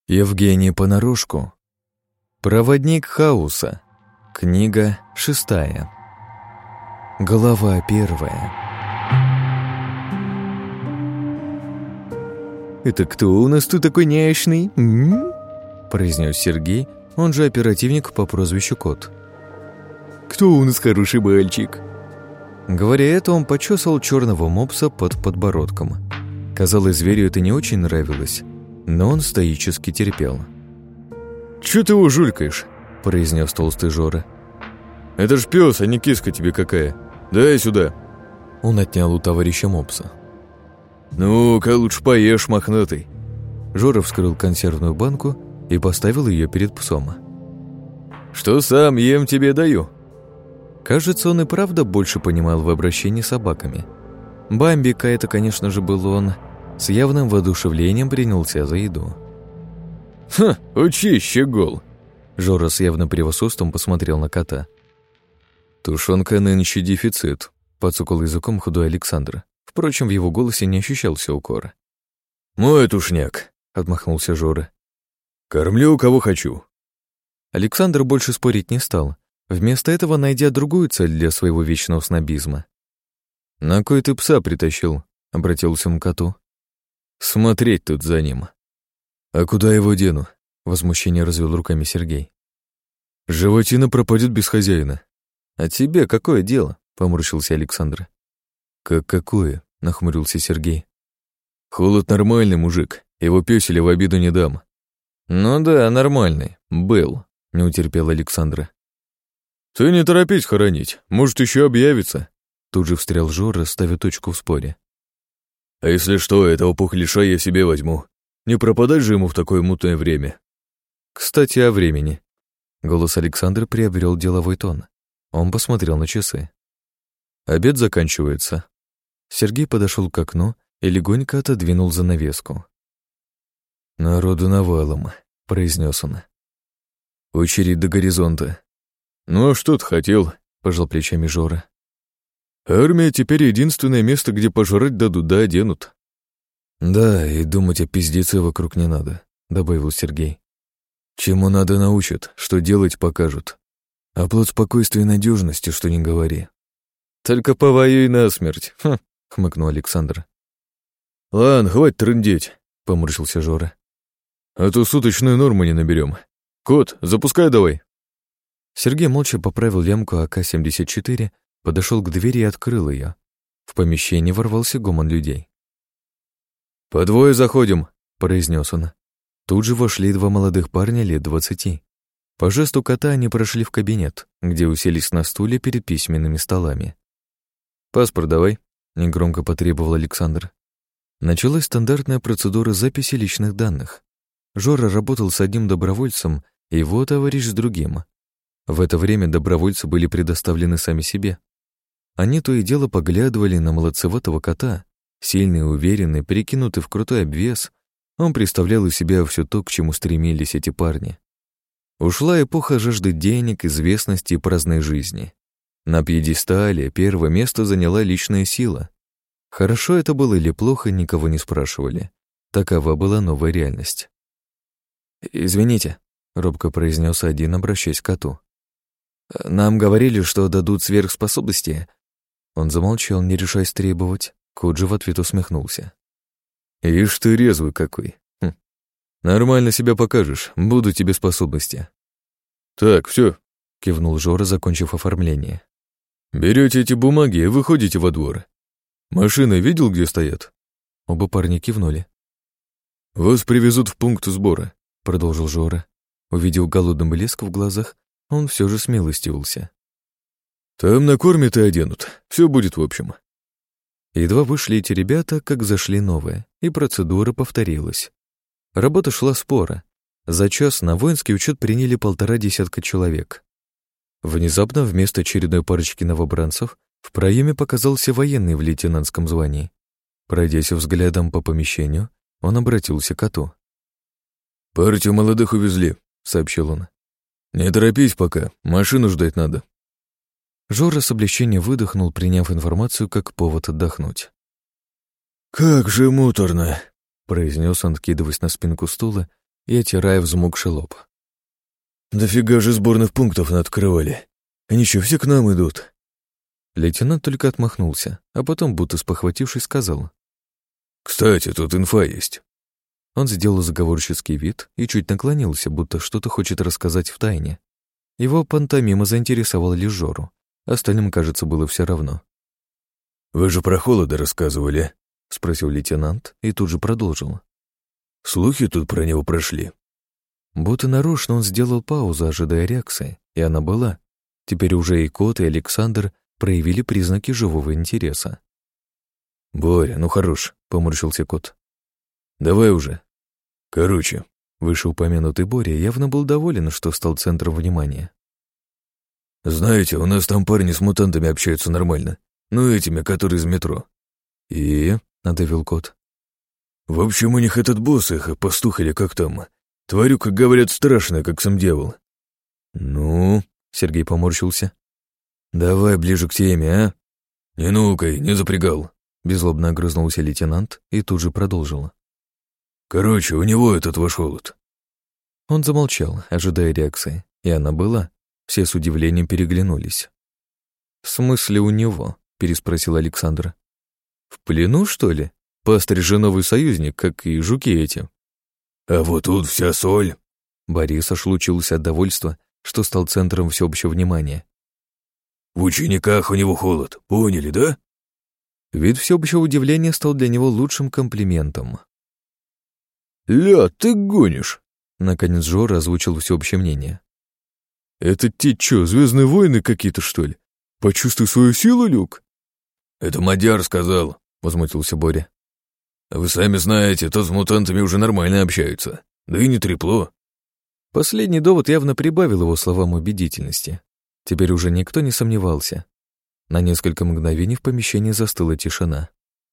Евгений Понарошку. Проводник хаоса. Книга 6. Глава 1. «Это кто у нас тут такой няшный?» произнес Сергей, он же оперативник по прозвищу Кот. «Кто у нас хороший мальчик?» Говоря это, он почесал черного мопса под подбородком. Казалось, зверю это не очень нравилось, но он стоически терпел. «Чё ты его жулькаешь?» – произнес толстый Жора. «Это ж пёс, а не киска тебе какая. Дай сюда!» Он отнял у товарища мопса. «Ну-ка, лучше поешь, мохнатый!» Жора вскрыл консервную банку и поставил ее перед псом. «Что сам ем тебе даю?» Кажется, он и правда больше понимал в обращении с собаками. Бамбика, это, конечно же, был он, с явным воодушевлением принялся за еду. «Ха, учи, щегол!» Жора с явным превосходством посмотрел на кота. «Тушенка нынче дефицит», — подсокал языком худой Александр. Впрочем, в его голосе не ощущался укора. «Мой тушняк», — отмахнулся Жора. «Кормлю, кого хочу». Александр больше спорить не стал, вместо этого найдя другую цель для своего вечного снобизма. «На кой ты пса притащил?» — обратился он к коту. «Смотреть тут за ним». «А куда его дену?» — возмущение развел руками Сергей. «Животина пропадет без хозяина». «А тебе какое дело?» — поморщился Александр. «Как какое?» — нахмурился Сергей. «Холод нормальный, мужик, его пёселя в обиду не дам». «Ну да, нормальный, был», — не утерпел Александра. «Ты не торопись хоронить, может, еще объявится», — тут же встрял Жора, ставя точку в споре. «А если что, этого пухлиша я себе возьму. Не пропадать же ему в такое мутное время». «Кстати, о времени». Голос Александра приобрел деловой тон. Он посмотрел на часы. «Обед заканчивается». Сергей подошел к окну и легонько отодвинул занавеску. «Народу навалом», — произнес он. «Очередь до горизонта». «Ну а что ты хотел?» — пожал плечами Жора. «Армия теперь единственное место, где пожрать дадут да оденут». «Да, и думать о пиздеце вокруг не надо», — добавил Сергей. «Чему надо научат, что делать покажут. А плод спокойствия и надежности, что не говори». «Только повоюй насмерть», — хмыкнул Александр. «Ладно, хватит трындеть», — поморщился Жора. «А то суточную норму не наберем. Кот, запускай давай». Сергей молча поправил лямку АК-74, подошел к двери и открыл ее. В помещении ворвался гомон людей. «По двое заходим», — произнес он. Тут же вошли два молодых парня лет 20. По жесту кота они прошли в кабинет, где уселись на стуле перед письменными столами. «Паспорт давай», — негромко потребовал Александр. Началась стандартная процедура записи личных данных. Жора работал с одним добровольцем, и его товарищ с другим. В это время добровольцы были предоставлены сами себе. Они то и дело поглядывали на молодцеватого кота, сильный и уверенный, перекинутый в крутой обвес. Он представлял из себя все то, к чему стремились эти парни. Ушла эпоха жажды денег, известности и праздной жизни. На пьедестале первое место заняла личная сила. Хорошо это было или плохо, никого не спрашивали. Такова была новая реальность. «Извините», — робко произнес один, обращаясь к коту. «Нам говорили, что дадут сверхспособности». Он замолчал, не решаясь требовать. Кот же в ответ усмехнулся. «Ишь ты резвый какой. Нормально себя покажешь, будут тебе способности». «Так, все», — кивнул Жора, закончив оформление. «Берете эти бумаги и выходите во двор. Машины видел, где стоят?» Оба парня кивнули. «Вас привезут в пункт сбора», — продолжил Жора. Увидев голодный блеск в глазах, он все же смилостивился. «Там накормят и оденут. Все будет в общем». Едва вышли эти ребята, как зашли новые, и процедура повторилась. Работа шла споро. За час на воинский учет приняли 1,5 десятка человек. Внезапно вместо очередной парочки новобранцев в проеме показался военный в лейтенантском звании. Пройдясь взглядом по помещению, он обратился к коту. «Партию молодых увезли», — сообщил он. «Не торопись пока, машину ждать надо». Жора с облегчением выдохнул, приняв информацию как повод отдохнуть. «Как же муторно!» произнес он, откидываясь на спинку стула и отирая взмокший лоб. «Дофига же сборных пунктов наоткрывали. Они что, все к нам идут?» Лейтенант только отмахнулся, а потом, будто спохватившись, сказал: «Кстати, тут инфа есть». Он сделал заговорческий вид и чуть наклонился, будто что-то хочет рассказать втайне. Его пантомима заинтересовала лишь Жору. Остальным, кажется, было все равно. «Вы же про холода рассказывали?» — спросил лейтенант и тут же продолжил. «Слухи тут про него прошли». Будто нарочно он сделал паузу, ожидая реакции, и она была. Теперь уже и Кот, и Александр проявили признаки живого интереса. «Боря, ну хорош», — поморщился Кот. «Давай уже». «Короче». Вышеупомянутый Боря явно был доволен, что стал центром внимания. «Знаете, у нас там парни с мутантами общаются нормально. Ну, этими, которые из метро». «И?» — надавил Кот. «В общем, у них этот босс их, пастух или как там, тварюка, говорят, страшная, как сам дьявол». «Ну?» — Сергей поморщился. «Давай ближе к теме, а? Не нукай, не запрягал». Беззлобно огрызнулся лейтенант и тут же продолжил. «Короче, у него этот ваш холод». Он замолчал, ожидая реакции, и она была. Все с удивлением переглянулись. «В смысле у него?» — переспросил Александр. «В плену, что ли? Пастырь же новый союзник, как и жуки эти». «А вот тут вся соль». Борис аж лучился от довольства, что стал центром всеобщего внимания. «В учениках у него холод, поняли, да?» Вид всеобщего удивления стал для него лучшим комплиментом. «Ля, ты гонишь!» Наконец Жора озвучил всеобщее мнение. «Это те чё, звездные войны какие-то, что ли? Почувствуй свою силу, Люк?» «Это Мадяр сказал», — возмутился Боря. «Вы сами знаете, то с мутантами уже нормально общаются. Да и не трепло». Последний довод явно прибавил его словам убедительности. Теперь уже никто не сомневался. На несколько мгновений в помещении застыла тишина.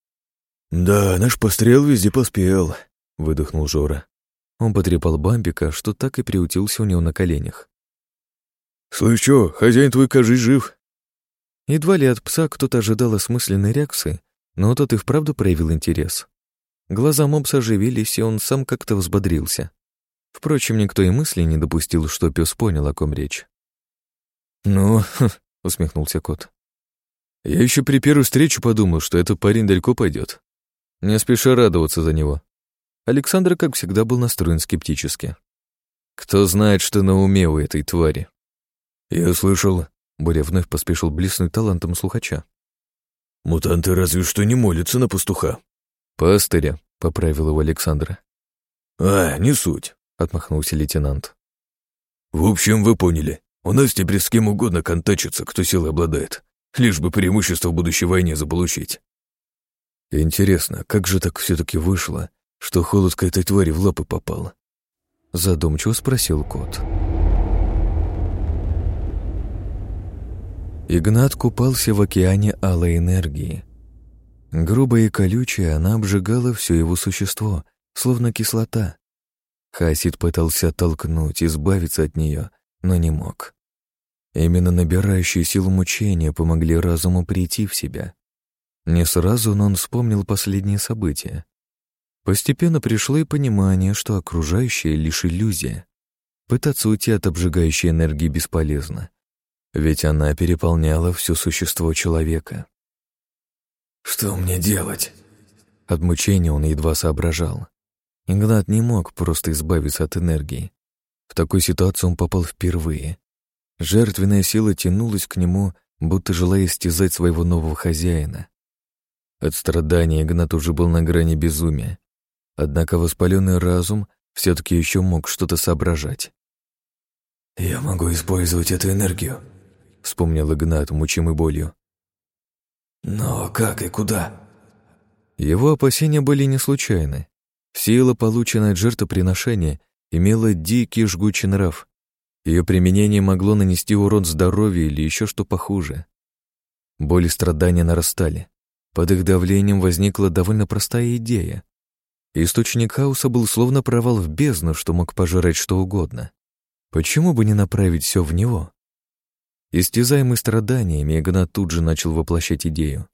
«Да, наш пострел везде поспел», — выдохнул Жора. Он потрепал Бамбика, что так и приутился у него на коленях. «Слышь, чё, хозяин твой, кажись, жив?» Едва ли от пса кто-то ожидал осмысленной реакции, но тот и вправду проявил интерес. Глаза мопса оживились, и он сам как-то взбодрился. Впрочем, никто и мысли не допустил, что пес понял, о ком речь. «Ну, — усмехнулся кот. Я еще при первой встрече подумал, что этот парень далеко пойдет. Не спеша радоваться за него. Александр, как всегда, был настроен скептически. Кто знает, что на уме у этой твари. Я слышал, Боря вновь поспешил блеснуть талантом слухача. Мутанты разве что не молятся на пастуха. Пастыря, поправил его Александр. Не суть, отмахнулся лейтенант. В общем, вы поняли. У нас теперь с кем угодно контачится, кто силой обладает, лишь бы преимущество в будущей войне заполучить. Интересно, как же так все-таки вышло, что холод к этой твари в лапы попал? Задумчиво спросил кот. Игнат купался в океане алой энергии. Грубая и колючая, она обжигала все его существо, словно кислота. Хаосид пытался оттолкнуть, избавиться от нее, но не мог. Именно набирающие силу мучения помогли разуму прийти в себя. Не сразу, но он вспомнил последние события. Постепенно пришло и понимание, что окружающее лишь иллюзия. Пытаться уйти от обжигающей энергии бесполезно, ведь она переполняла все существо человека. «Что мне делать?» От мучения он едва соображал. Игнат не мог просто избавиться от энергии. В такой ситуации он попал впервые. Жертвенная сила тянулась к нему, будто желая истязать своего нового хозяина. От страдания Игнат уже был на грани безумия. Однако воспаленный разум все-таки еще мог что-то соображать. «Я могу использовать эту энергию», — вспомнил Игнат, мучимый болью. «Но как и куда?» Его опасения были не случайны. Сила, полученная от жертвоприношения, имела дикий жгучий нрав. Ее применение могло нанести урон здоровью или еще что похуже. Боль и страдания нарастали. Под их давлением возникла довольно простая идея. Источник хаоса был словно провал в бездну, что мог пожрать что угодно. Почему бы не направить все в него? Истязаемый страданиями, Игнат тут же начал воплощать идею.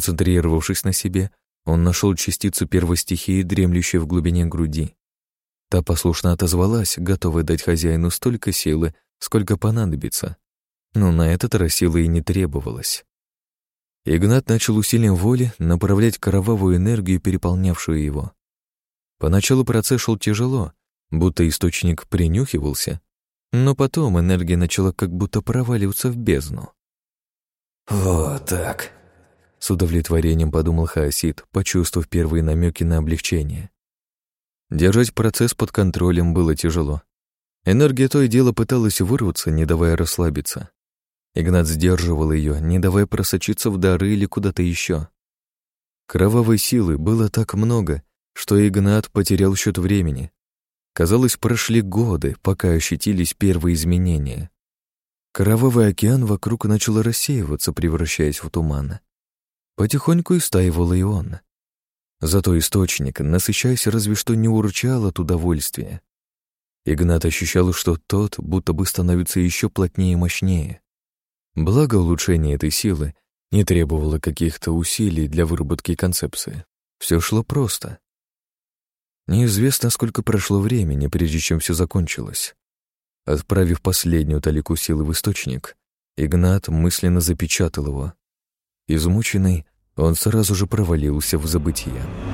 Сконцентрировавшись на себе, он нашел частицу первой стихии, дремлющей в глубине груди. Та послушно отозвалась, готовая дать хозяину столько силы, сколько понадобится. Но на этот раз силы и не требовалось. Игнат начал усилием воли направлять кровавую энергию, переполнявшую его. Поначалу процесс шел тяжело, будто источник принюхивался, но потом энергия начала как будто проваливаться в бездну. «Вот так», — с удовлетворением подумал Хаосид, почувствовав первые намеки на облегчение. Держать процесс под контролем было тяжело. Энергия то и дело пыталась вырваться, не давая расслабиться. Игнат сдерживал ее, не давая просочиться в дары или куда-то еще. Кровавой силы было так много, что Игнат потерял счет времени. Казалось, прошли годы, пока ощутились первые изменения. Кровавый океан вокруг начал рассеиваться, превращаясь в туман. Потихоньку истаивал и он. Зато источник, насыщаясь, разве что не урчал от удовольствия. Игнат ощущал, что тот будто бы становится еще плотнее и мощнее. Благо, улучшение этой силы не требовало каких-то усилий для выработки концепции. Все шло просто. Неизвестно, сколько прошло времени, прежде чем все закончилось. Отправив последнюю талику силы в источник, Игнат мысленно запечатал его. Измученный, он сразу же провалился в забытье.